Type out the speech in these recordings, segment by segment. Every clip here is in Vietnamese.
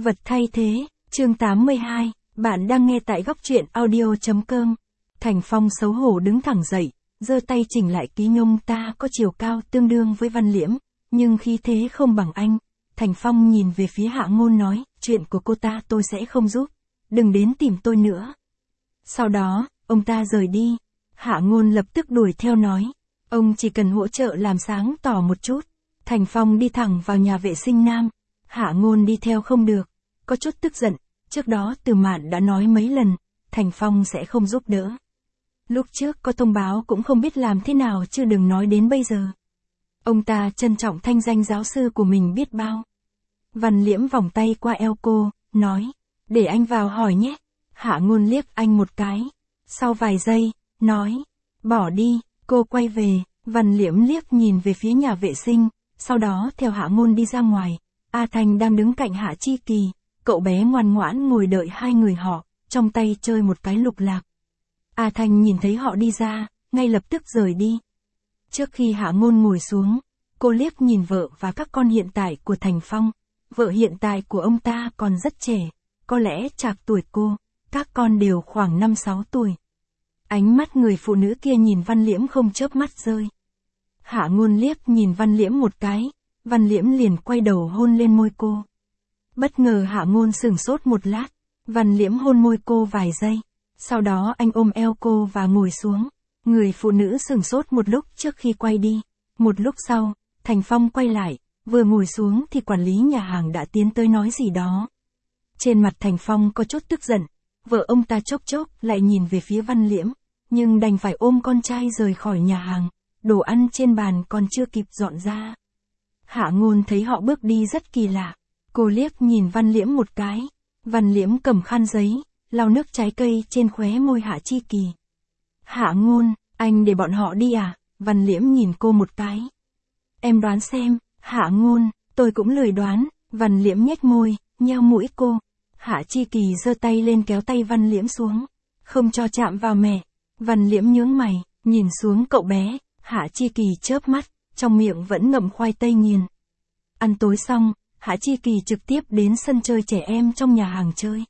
Vật thay thế, chương 82, bạn đang nghe tại góc truyện audio.com. Thành Phong xấu hổ đứng thẳng dậy, giơ tay chỉnh lại ký nhung. Ta có chiều cao tương đương với Văn Liễm, nhưng khí thế không bằng anh. Thành Phong nhìn về phía Hạ Ngôn nói, chuyện của cô ta tôi sẽ không giúp, đừng đến tìm tôi nữa. Sau đó, ông ta rời đi. Hạ Ngôn lập tức đuổi theo nói, ông chỉ cần hỗ trợ làm sáng tỏ một chút. Thành Phong đi thẳng vào nhà vệ sinh nam. Hạ Ngôn đi theo không được, có chút tức giận, trước đó Từ Mạn đã nói mấy lần, Thành Phong sẽ không giúp đỡ. Lúc trước có thông báo cũng không biết làm thế nào chứ đừng nói đến bây giờ. Ông ta trân trọng thanh danh giáo sư của mình biết bao. Văn Liễm vòng tay qua eo cô, nói, để anh vào hỏi nhé. Hạ Ngôn liếc anh một cái, sau vài giây, nói, bỏ đi. Cô quay về, Văn Liễm liếc nhìn về phía nhà vệ sinh, sau đó theo Hạ Ngôn đi ra ngoài. A Thanh đang đứng cạnh Hạ Chi Kỳ, cậu bé ngoan ngoãn ngồi đợi hai người họ, trong tay chơi một cái lục lạc. A Thanh nhìn thấy họ đi ra, ngay lập tức rời đi. Trước khi Hạ Ngôn ngồi xuống, cô liếc nhìn vợ và các con hiện tại của Thành Phong. Vợ hiện tại của ông ta còn rất trẻ, có lẽ trạc tuổi cô, các con đều khoảng 5-6 tuổi. Ánh mắt người phụ nữ kia nhìn Văn Liễm không chớp mắt rơi. Hạ Ngôn liếc nhìn Văn Liễm một cái, Văn Liễm liền quay đầu hôn lên môi cô. Bất ngờ Hạ Ngôn sửng sốt một lát, Văn Liễm hôn môi cô vài giây, sau đó anh ôm eo cô và ngồi xuống. Người phụ nữ sửng sốt một lúc trước khi quay đi. Một lúc sau, Thành Phong quay lại, vừa ngồi xuống thì quản lý nhà hàng đã tiến tới nói gì đó. Trên mặt Thành Phong có chút tức giận, vợ ông ta chốc chốc lại nhìn về phía Văn Liễm, nhưng đành phải ôm con trai rời khỏi nhà hàng, đồ ăn trên bàn còn chưa kịp dọn ra. Hạ Ngôn thấy họ bước đi rất kỳ lạ, cô liếc nhìn Văn Liễm một cái, Văn Liễm cầm khăn giấy, lau nước trái cây trên khóe môi Hạ Chi Kỳ. Hạ Ngôn, anh để bọn họ đi à? Văn Liễm nhìn cô một cái. Em đoán xem. Hạ Ngôn, tôi cũng lười đoán. Văn Liễm nhếch môi, nheo mũi cô. Hạ Chi Kỳ giơ tay lên kéo tay Văn Liễm xuống, không cho chạm vào mẹ. Văn Liễm nhướng mày, nhìn xuống cậu bé. Hạ Chi Kỳ chớp mắt, trong miệng vẫn ngậm khoai tây nghiền. Ăn tối xong, Hạ Chi Kỳ trực tiếp đến sân chơi trẻ em trong nhà hàng chơi.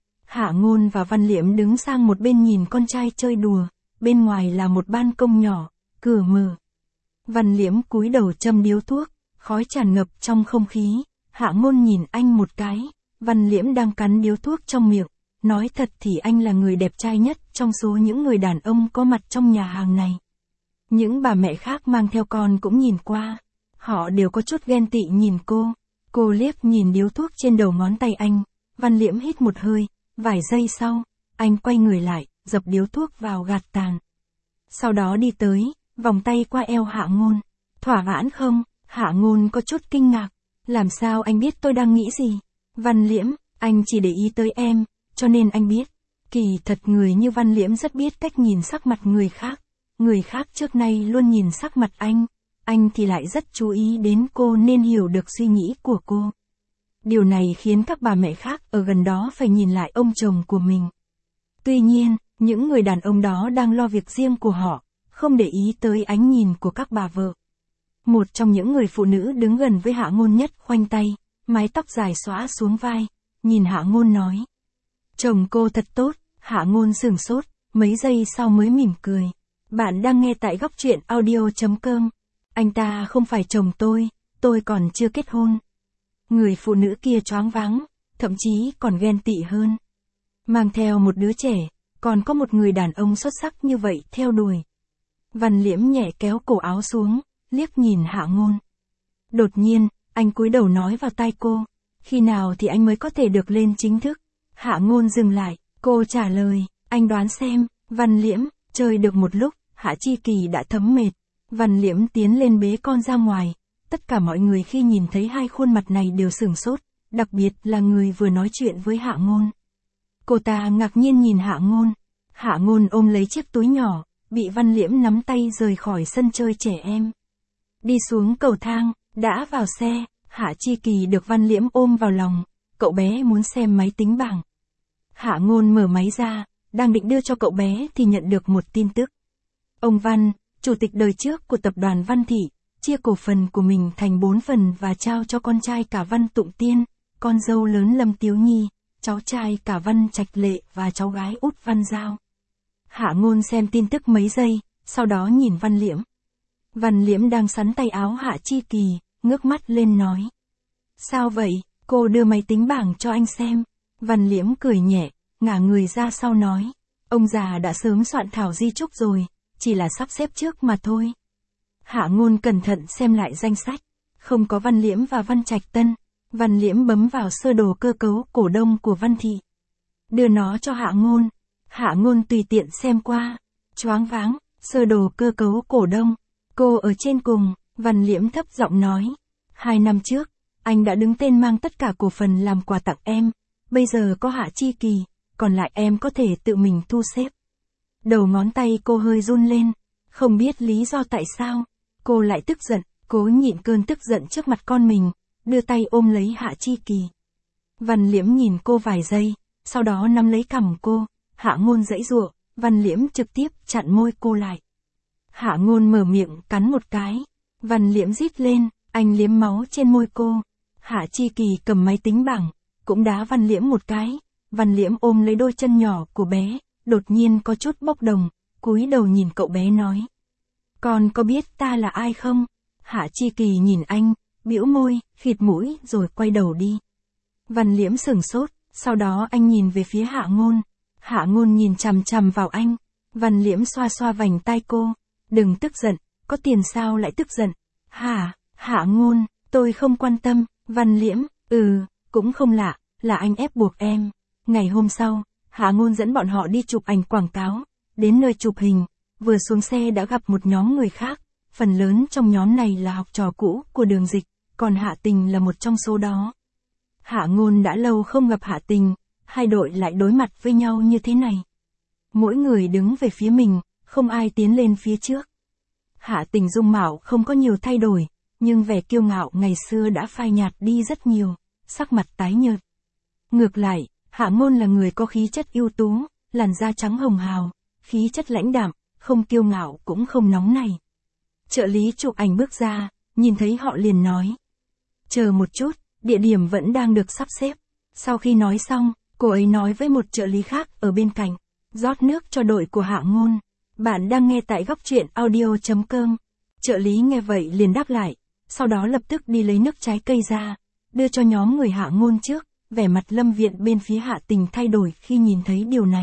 Hạ Ngôn và Văn Liễm đứng sang một bên nhìn con trai chơi đùa, bên ngoài là một ban công nhỏ, cửa mở. Văn Liễm cúi đầu châm điếu thuốc, khói tràn ngập trong không khí. Hạ Ngôn nhìn anh một cái, Văn Liễm đang cắn điếu thuốc trong miệng, nói thật thì anh là người đẹp trai nhất trong số những người đàn ông có mặt trong nhà hàng này. Những bà mẹ khác mang theo con cũng nhìn qua, họ đều có chút ghen tị nhìn cô. Cô liếc nhìn điếu thuốc trên đầu ngón tay anh, Văn Liễm hít một hơi, vài giây sau, anh quay người lại, dập điếu thuốc vào gạt tàn. Sau đó đi tới, vòng tay qua eo Hạ Ngôn. Thỏa mãn không? Hạ Ngôn có chút kinh ngạc. Làm sao anh biết tôi đang nghĩ gì? Văn Liễm, anh chỉ để ý tới em, cho nên anh biết. Kỳ thật người như Văn Liễm rất biết cách nhìn sắc mặt người khác. Người khác trước nay luôn nhìn sắc mặt anh thì lại rất chú ý đến cô nên hiểu được suy nghĩ của cô. Điều này khiến các bà mẹ khác ở gần đó phải nhìn lại ông chồng của mình. Tuy nhiên, những người đàn ông đó đang lo việc riêng của họ, không để ý tới ánh nhìn của các bà vợ. Một trong những người phụ nữ đứng gần với Hạ Ngôn nhất khoanh tay, mái tóc dài xõa xuống vai, nhìn Hạ Ngôn nói. Chồng cô thật tốt. Hạ Ngôn sửng sốt, mấy giây sau mới mỉm cười. Bạn đang nghe tại góc truyện audio.com. Anh ta không phải chồng tôi còn chưa kết hôn. Người phụ nữ kia choáng váng, thậm chí còn ghen tị hơn. Mang theo một đứa trẻ, còn có một người đàn ông xuất sắc như vậy theo đuổi. Văn Liễm nhẹ kéo cổ áo xuống, liếc nhìn Hạ Ngôn. Đột nhiên, anh cúi đầu nói vào tai cô, khi nào thì anh mới có thể được lên chính thức? Hạ Ngôn dừng lại, cô trả lời, anh đoán xem. Văn Liễm, chơi được một lúc, Hạ Chi Kỳ đã thấm mệt. Văn Liễm tiến lên bế con ra ngoài. Tất cả mọi người khi nhìn thấy hai khuôn mặt này đều sửng sốt, đặc biệt là người vừa nói chuyện với Hạ Ngôn. Cô ta ngạc nhiên nhìn Hạ Ngôn. Hạ Ngôn ôm lấy chiếc túi nhỏ, bị Văn Liễm nắm tay rời khỏi sân chơi trẻ em. Đi xuống cầu thang, đã vào xe, Hạ Chi Kỳ được Văn Liễm ôm vào lòng, cậu bé muốn xem máy tính bảng. Hạ Ngôn mở máy ra, đang định đưa cho cậu bé thì nhận được một tin tức. Ông Văn, chủ tịch đời trước của tập đoàn Văn Thị, chia cổ phần của mình thành 4 phần và trao cho con trai cả Văn Tụng Tiên, con dâu lớn Lâm Tiếu Nhi, cháu trai cả Văn Trạch Lệ và cháu gái út Văn Giao. Hạ Ngôn xem tin tức mấy giây, sau đó nhìn Văn Liễm. Văn Liễm đang sắn tay áo Hạ Chi Kỳ, ngước mắt lên nói. Sao vậy, cô đưa máy tính bảng cho anh xem. Văn Liễm cười nhẹ, ngả người ra sau nói. Ông già đã sớm soạn thảo di chúc rồi, chỉ là sắp xếp trước mà thôi. Hạ Ngôn cẩn thận xem lại danh sách, không có Văn Liễm và Văn Trạch Tân. Văn Liễm bấm vào sơ đồ cơ cấu cổ đông của Văn Thị. Đưa nó cho Hạ Ngôn. Hạ Ngôn tùy tiện xem qua. Choáng váng, sơ đồ cơ cấu cổ đông. Cô ở trên cùng, Văn Liễm thấp giọng nói. 2 năm trước, anh đã đứng tên mang tất cả cổ phần làm quà tặng em. Bây giờ có Hạ Chi Kỳ, còn lại em có thể tự mình thu xếp. Đầu ngón tay cô hơi run lên. Không biết lý do tại sao, cô lại tức giận, cố nhịn cơn tức giận trước mặt con mình, đưa tay ôm lấy Hạ Chi Kỳ. Văn Liễm nhìn cô vài giây, sau đó nắm lấy cằm cô. Hạ Ngôn giãy giụa, Văn Liễm trực tiếp chặn môi cô lại. Hạ Ngôn mở miệng cắn một cái. Văn Liễm rít lên, anh liếm máu trên môi cô. Hạ Chi Kỳ cầm máy tính bảng, cũng đá Văn Liễm một cái. Văn Liễm ôm lấy đôi chân nhỏ của bé, đột nhiên có chút bốc đồng, cúi đầu nhìn cậu bé nói. Con có biết ta là ai không? Hạ Chi Kỳ nhìn anh, bĩu môi, khịt mũi rồi quay đầu đi. Văn Liễm sửng sốt, sau đó anh nhìn về phía Hạ Ngôn. Hạ Ngôn nhìn chằm chằm vào anh. Văn Liễm xoa xoa vành tai cô. Đừng tức giận, có tiền sao lại tức giận? Hạ Ngôn, tôi không quan tâm. Văn Liễm, cũng không lạ, là anh ép buộc em. Ngày hôm sau, Hạ Ngôn dẫn bọn họ đi chụp ảnh quảng cáo. Đến nơi chụp hình, vừa xuống xe đã gặp một nhóm người khác. Phần lớn trong nhóm này là học trò cũ của Đường Dịch, còn Hạ Tình là một trong số đó. Hạ Ngôn đã lâu không gặp Hạ Tình, hai đội lại đối mặt với nhau như thế này. Mỗi người đứng về phía mình, không ai tiến lên phía trước. Hạ Tình dung mạo không có nhiều thay đổi, nhưng vẻ kiêu ngạo ngày xưa đã phai nhạt đi rất nhiều, sắc mặt tái nhợt. Ngược lại, Hạ Ngôn là người có khí chất ưu tú, làn da trắng hồng hào, khí chất lãnh đạm, không kiêu ngạo cũng không nóng nảy. Trợ lý chụp ảnh bước ra, nhìn thấy họ liền nói. Chờ một chút, địa điểm vẫn đang được sắp xếp. Sau khi nói xong, cô ấy nói với một trợ lý khác ở bên cạnh. Rót nước cho đội của Hạ Ngôn. Bạn đang nghe tại góc truyện audio.com. Trợ lý nghe vậy liền đáp lại. Sau đó lập tức đi lấy nước trái cây ra, đưa cho nhóm người Hạ Ngôn trước. Vẻ mặt Lâm Viện bên phía Hạ Tình thay đổi khi nhìn thấy điều này.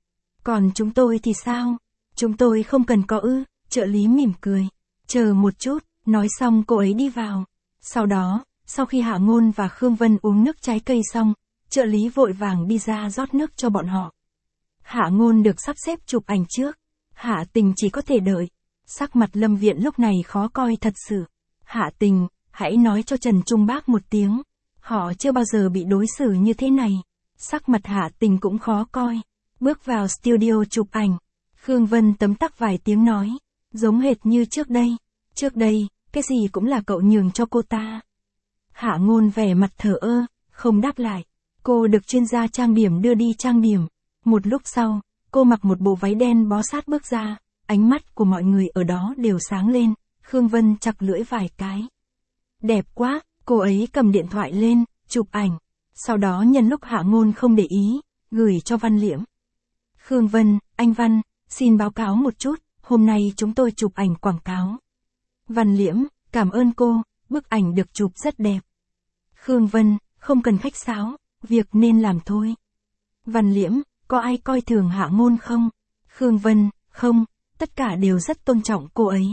Còn chúng tôi thì sao? Chúng tôi không cần có ư? Trợ lý mỉm cười. Chờ một chút, nói xong cô ấy đi vào. Sau đó, sau khi Hạ Ngôn và Khương Vân uống nước trái cây xong, trợ lý vội vàng đi ra rót nước cho bọn họ. Hạ Ngôn được sắp xếp chụp ảnh trước. Hạ Tình chỉ có thể đợi. Sắc mặt Lâm Viện lúc này khó coi thật sự. Hạ Tình, hãy nói cho Trần Trung Bác một tiếng. Họ chưa bao giờ bị đối xử như thế này. Sắc mặt Hạ Tình cũng khó coi. Bước vào studio chụp ảnh. Khương Vân tấm tắc vài tiếng nói. Giống hệt như trước đây. Trước đây, cái gì cũng là cậu nhường cho cô ta. Hạ Ngôn vẻ mặt thờ ơ, không đáp lại. Cô được chuyên gia trang điểm đưa đi trang điểm. Một lúc sau, cô mặc một bộ váy đen bó sát bước ra. Ánh mắt của mọi người ở đó đều sáng lên. Khương Vân chặt lưỡi vài cái. Đẹp quá, cô ấy cầm điện thoại lên, chụp ảnh. Sau đó nhân lúc Hạ Ngôn không để ý, gửi cho Văn Liễm. Khương Vân, anh Văn, xin báo cáo một chút, hôm nay chúng tôi chụp ảnh quảng cáo. Văn Liễm, cảm ơn cô, bức ảnh được chụp rất đẹp. Khương Vân, không cần khách sáo, việc nên làm thôi. Văn Liễm, có ai coi thường Hạ Ngôn không? Khương Vân, không, tất cả đều rất tôn trọng cô ấy.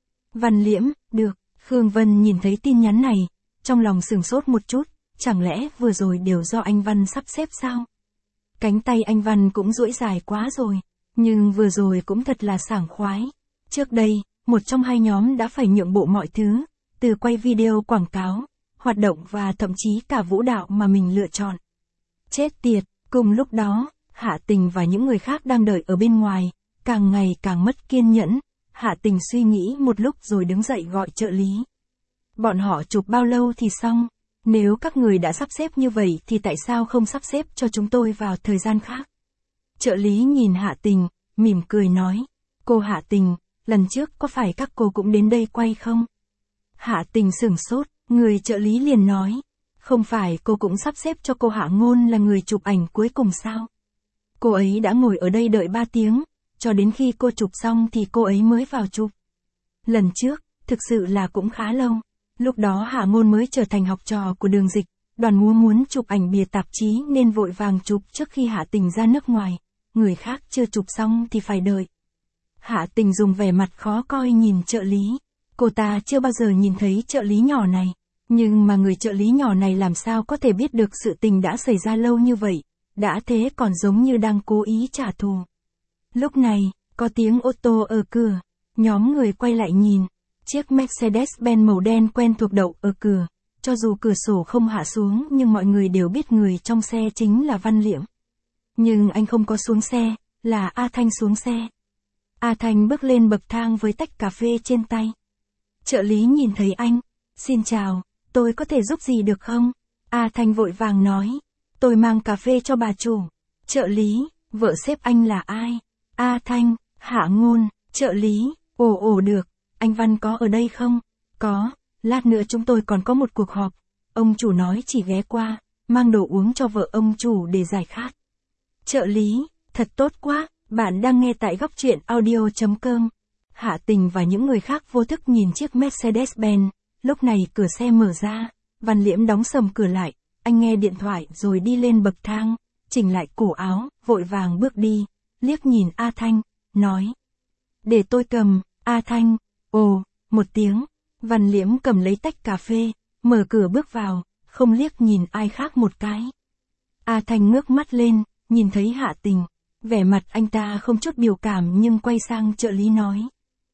Văn Liễm, được. Khương Vân nhìn thấy tin nhắn này, trong lòng sửng sốt một chút, chẳng lẽ vừa rồi đều do anh Văn sắp xếp sao? Cánh tay anh Văn cũng duỗi dài quá rồi, nhưng vừa rồi cũng thật là sảng khoái. Trước đây, một trong hai nhóm đã phải nhượng bộ mọi thứ, từ quay video quảng cáo, hoạt động và thậm chí cả vũ đạo mà mình lựa chọn. Chết tiệt, cùng lúc đó, Hạ Tình và những người khác đang đợi ở bên ngoài, càng ngày càng mất kiên nhẫn. Hạ Tình suy nghĩ một lúc rồi đứng dậy gọi trợ lý. Bọn họ chụp bao lâu thì xong? Nếu các người đã sắp xếp như vậy thì tại sao không sắp xếp cho chúng tôi vào thời gian khác? Trợ lý nhìn Hạ Tình, mỉm cười nói. Cô Hạ Tình, lần trước có phải các cô cũng đến đây quay không? Hạ Tình sửng sốt, người trợ lý liền nói. Không phải cô cũng sắp xếp cho cô Hạ Ngôn là người chụp ảnh cuối cùng sao? Cô ấy đã ngồi ở đây đợi 3 tiếng, cho đến khi cô chụp xong thì cô ấy mới vào chụp. Lần trước, thực sự là cũng khá lâu. Lúc đó Hạ Ngôn mới trở thành học trò của Đường Dịch, đoàn múa muốn chụp ảnh bìa tạp chí nên vội vàng chụp trước khi Hạ Tình ra nước ngoài. Người khác chưa chụp xong thì phải đợi. Hạ Tình dùng vẻ mặt khó coi nhìn trợ lý. Cô ta chưa bao giờ nhìn thấy trợ lý nhỏ này. Nhưng mà người trợ lý nhỏ này làm sao có thể biết được sự tình đã xảy ra lâu như vậy. Đã thế còn giống như đang cố ý trả thù. Lúc này, có tiếng ô tô ở cửa. Nhóm người quay lại nhìn. Chiếc Mercedes-Benz màu đen quen thuộc đậu ở cửa. Cho dù cửa sổ không hạ xuống nhưng mọi người đều biết người trong xe chính là Văn Liễm. Nhưng anh không có xuống xe, là A Thanh xuống xe. A Thanh bước lên bậc thang với tách cà phê trên tay. Trợ lý nhìn thấy anh. Xin chào, tôi có thể giúp gì được không? A Thanh vội vàng nói. Tôi mang cà phê cho bà chủ. Trợ lý, vợ sếp anh là ai? A Thanh, Hạ Ngôn, trợ lý, ồ được, anh Văn có ở đây không? Có, lát nữa chúng tôi còn có một cuộc họp. Ông chủ nói chỉ ghé qua, mang đồ uống cho vợ ông chủ để giải khát. Trợ lý, thật tốt quá, bạn đang nghe tại góc truyện audio.com. Hạ Tình và những người khác vô thức nhìn chiếc Mercedes-Benz, lúc này cửa xe mở ra, Văn Liễm đóng sầm cửa lại, anh nghe điện thoại rồi đi lên bậc thang, chỉnh lại cổ áo, vội vàng bước đi, liếc nhìn A Thanh, nói. Để tôi cầm, A Thanh, ồ, một tiếng, Văn Liễm cầm lấy tách cà phê, mở cửa bước vào, không liếc nhìn ai khác một cái. A Thanh ngước mắt lên, nhìn thấy Hạ Tình, vẻ mặt anh ta không chút biểu cảm nhưng quay sang trợ lý nói.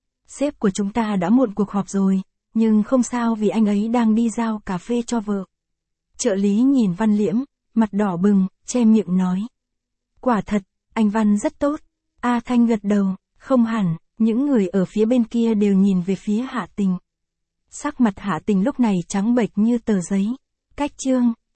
Sếp của chúng ta đã muộn cuộc họp rồi, nhưng không sao vì anh ấy đang đi giao cà phê cho vợ. Trợ lý nhìn Văn Liễm, mặt đỏ bừng, che miệng nói. Quả thật, anh Văn rất tốt. A Thanh gật đầu, không hẳn, những người ở phía bên kia đều nhìn về phía Hạ Tình. Sắc mặt Hạ Tình lúc này trắng bệch như tờ giấy. Cách chương